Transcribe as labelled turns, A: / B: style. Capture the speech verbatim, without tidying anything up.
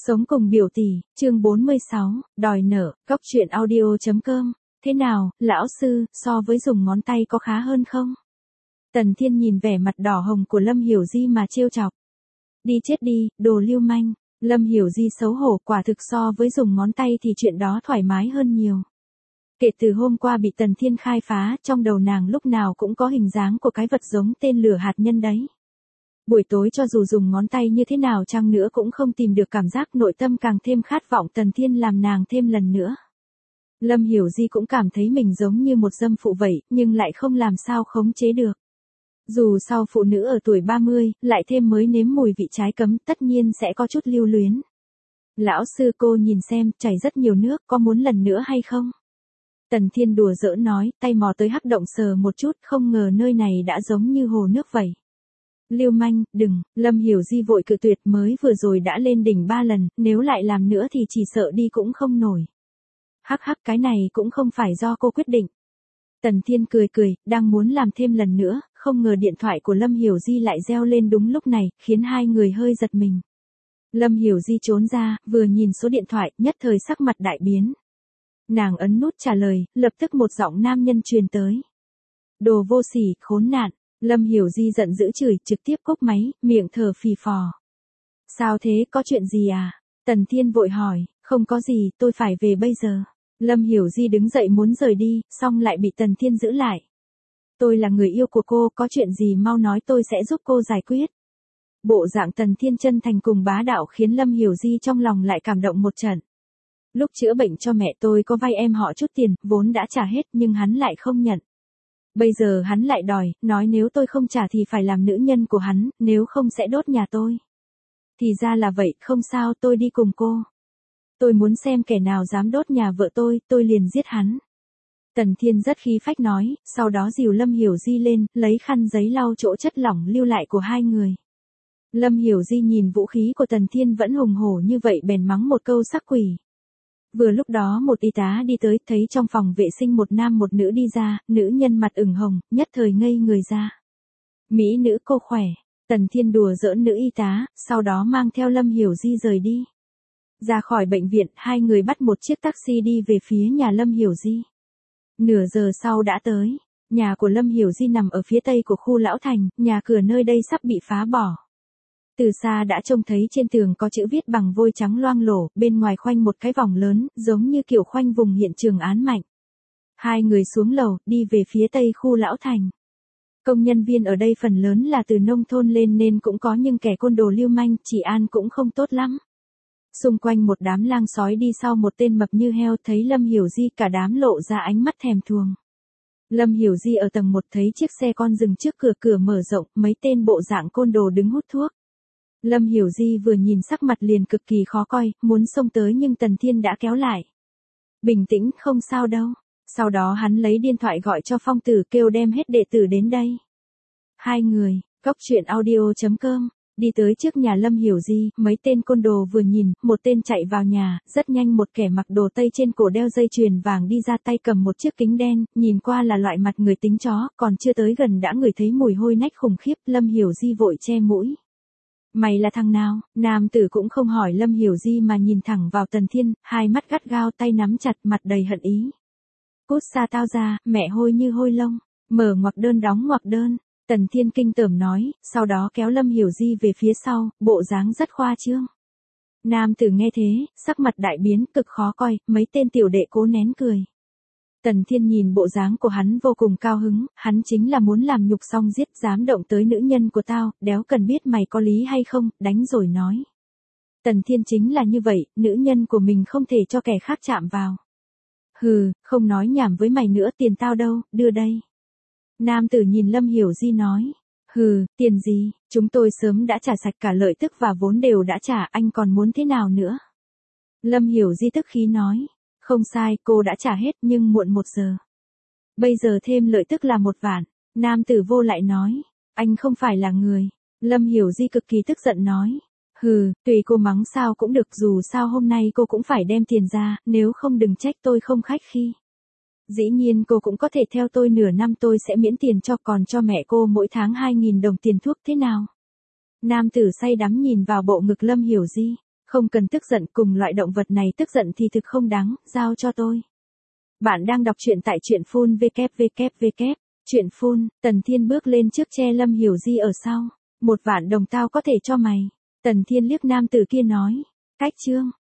A: Sống cùng biểu tỷ, chương bốn mươi sáu, đòi nợ, góc truyện audio.com. Thế nào, lão sư, so với dùng ngón tay có khá hơn không? Tần Thiên nhìn vẻ mặt đỏ hồng của Lâm Hiểu Di mà trêu chọc. Đi chết đi, đồ lưu manh. Lâm Hiểu Di xấu hổ, quả thực so với dùng ngón tay thì chuyện đó thoải mái hơn nhiều. Kể từ hôm qua bị Tần Thiên khai phá, trong đầu nàng lúc nào cũng có hình dáng của cái vật giống tên lửa hạt nhân đấy. Buổi tối cho dù dùng ngón tay như thế nào chăng nữa cũng không tìm được cảm giác, nội tâm càng thêm khát vọng Tần Thiên làm nàng thêm lần nữa. Lâm Hiểu Di cũng cảm thấy mình giống như một dâm phụ vậy, nhưng lại không làm sao khống chế được. Dù sau phụ nữ ở tuổi ba mươi, lại thêm mới nếm mùi vị trái cấm, tất nhiên sẽ có chút lưu luyến. Lão sư, cô nhìn xem, chảy rất nhiều nước, có muốn lần nữa hay không? Tần Thiên đùa giỡn nói, tay mò tới hắc động sờ một chút, không ngờ nơi này đã giống như hồ nước vậy. Lưu manh, đừng, Lâm Hiểu Di vội cự tuyệt, mới vừa rồi đã lên đỉnh ba lần, nếu lại làm nữa thì chỉ sợ đi cũng không nổi. Hắc hắc, cái này cũng không phải do cô quyết định. Tần Thiên cười cười, đang muốn làm thêm lần nữa, không ngờ điện thoại của Lâm Hiểu Di lại reo lên đúng lúc này, khiến hai người hơi giật mình. Lâm Hiểu Di trốn ra, vừa nhìn số điện thoại, nhất thời sắc mặt đại biến. Nàng ấn nút trả lời, lập tức một giọng nam nhân truyền tới. Đồ vô sỉ, khốn nạn. Lâm Hiểu Di giận dữ chửi, trực tiếp cúp máy, miệng thở phì phò. Sao thế, có chuyện gì à? Tần Thiên vội hỏi, không có gì, tôi phải về bây giờ. Lâm Hiểu Di đứng dậy muốn rời đi, xong lại bị Tần Thiên giữ lại. Tôi là người yêu của cô, có chuyện gì mau nói, tôi sẽ giúp cô giải quyết. Bộ dạng Tần Thiên chân thành cùng bá đạo khiến Lâm Hiểu Di trong lòng lại cảm động một trận. Lúc chữa bệnh cho mẹ tôi có vay em họ chút tiền, vốn đã trả hết nhưng hắn lại không nhận. Bây giờ hắn lại đòi, nói nếu tôi không trả thì phải làm nữ nhân của hắn, nếu không sẽ đốt nhà tôi. Thì ra là vậy, không sao, tôi đi cùng cô. Tôi muốn xem kẻ nào dám đốt nhà vợ tôi, tôi liền giết hắn. Tần Thiên rất khí phách nói, sau đó dìu Lâm Hiểu Di lên, lấy khăn giấy lau chỗ chất lỏng lưu lại của hai người. Lâm Hiểu Di nhìn vũ khí của Tần Thiên vẫn hùng hổ như vậy bèn mắng một câu sắc quỷ. Vừa lúc đó một y tá đi tới, thấy trong phòng vệ sinh một nam một nữ đi ra, nữ nhân mặt ửng hồng, nhất thời ngây người ra. Mỹ nữ, cô khỏe. Tần Thiên đùa giỡn nữ y tá, sau đó mang theo Lâm Hiểu Di rời đi. Ra khỏi bệnh viện, hai người bắt một chiếc taxi đi về phía nhà Lâm Hiểu Di. Nửa giờ sau đã tới. Nhà của Lâm Hiểu Di nằm ở phía tây của khu Lão Thành, nhà cửa nơi đây sắp bị phá bỏ. Từ xa đã trông thấy trên tường có chữ viết bằng vôi trắng loang lổ, bên ngoài khoanh một cái vòng lớn, giống như kiểu khoanh vùng hiện trường án mạnh. Hai người xuống lầu, đi về phía tây khu Lão Thành. Công nhân viên ở đây phần lớn là từ nông thôn lên nên cũng có nhưng kẻ côn đồ lưu manh,治an cũng không tốt lắm. Xung quanh một đám lang sói đi sau một tên mập như heo, thấy Lâm Hiểu Di cả đám lộ ra ánh mắt thèm thuồng. Lâm Hiểu Di ở tầng một thấy chiếc xe con dừng trước cửa, cửa mở rộng, mấy tên bộ dạng côn đồ đứng hút thuốc. Lâm Hiểu Di vừa nhìn sắc mặt liền cực kỳ khó coi, muốn xông tới nhưng Tần Thiên đã kéo lại. Bình tĩnh, không sao đâu. Sau đó hắn lấy điện thoại gọi cho Phong Tử, kêu đem hết đệ tử đến đây. Hai người, góc truyện audio.com, đi tới trước nhà Lâm Hiểu Di, mấy tên côn đồ vừa nhìn, một tên chạy vào nhà, rất nhanh một kẻ mặc đồ Tây trên cổ đeo dây chuyền vàng đi ra, tay cầm một chiếc kính đen, nhìn qua là loại mặt người tính chó, còn chưa tới gần đã ngửi thấy mùi hôi nách khủng khiếp. Lâm Hiểu Di vội che mũi. Mày là thằng nào? Nam tử cũng không hỏi Lâm Hiểu Di mà nhìn thẳng vào Tần Thiên, hai mắt gắt gao, tay nắm chặt, mặt đầy hận ý. Cút xa tao ra, mẹ hôi như hôi lông. Mở ngoặc đơn đóng ngoặc đơn. Tần Thiên kinh tởm nói, sau đó kéo Lâm Hiểu Di về phía sau, bộ dáng rất khoa trương. Nam tử nghe thế, sắc mặt đại biến, cực khó coi, mấy tên tiểu đệ cố nén cười. Tần Thiên nhìn bộ dáng của hắn vô cùng cao hứng, hắn chính là muốn làm nhục xong giết, dám động tới nữ nhân của tao, đéo cần biết mày có lý hay không, đánh rồi nói. Tần Thiên chính là như vậy, nữ nhân của mình không thể cho kẻ khác chạm vào. Hừ, không nói nhảm với mày nữa, tiền tao đâu, đưa đây. Nam tử nhìn Lâm Hiểu Di nói. Hừ, tiền gì, chúng tôi sớm đã trả sạch cả lợi tức và vốn đều đã trả, anh còn muốn thế nào nữa? Lâm Hiểu Di tức khí nói. Không sai, cô đã trả hết nhưng muộn một giờ. Bây giờ thêm lợi tức là một vạn. Nam tử vô lại nói. Anh không phải là người. Lâm Hiểu Di cực kỳ tức giận nói. Hừ, tùy cô mắng sao cũng được, dù sao hôm nay cô cũng phải đem tiền ra, nếu không đừng trách tôi không khách khí. Dĩ nhiên cô cũng có thể theo tôi nửa năm, tôi sẽ miễn tiền cho, còn cho mẹ cô mỗi tháng hai nghìn đồng tiền thuốc, thế nào? Nam tử say đắm nhìn vào bộ ngực Lâm Hiểu Di. Không cần tức giận, cùng loại động vật này tức giận thì thực không đáng, giao cho tôi. Bạn đang đọc truyện tại truyện phun vê kép vê kép vê kép. Truyện phun, Tần Thiên bước lên trước che Lâm Hiểu Di ở sau. Một vạn đồng tao có thể cho mày. Tần Thiên liếc nam tử kia nói. Cách chương.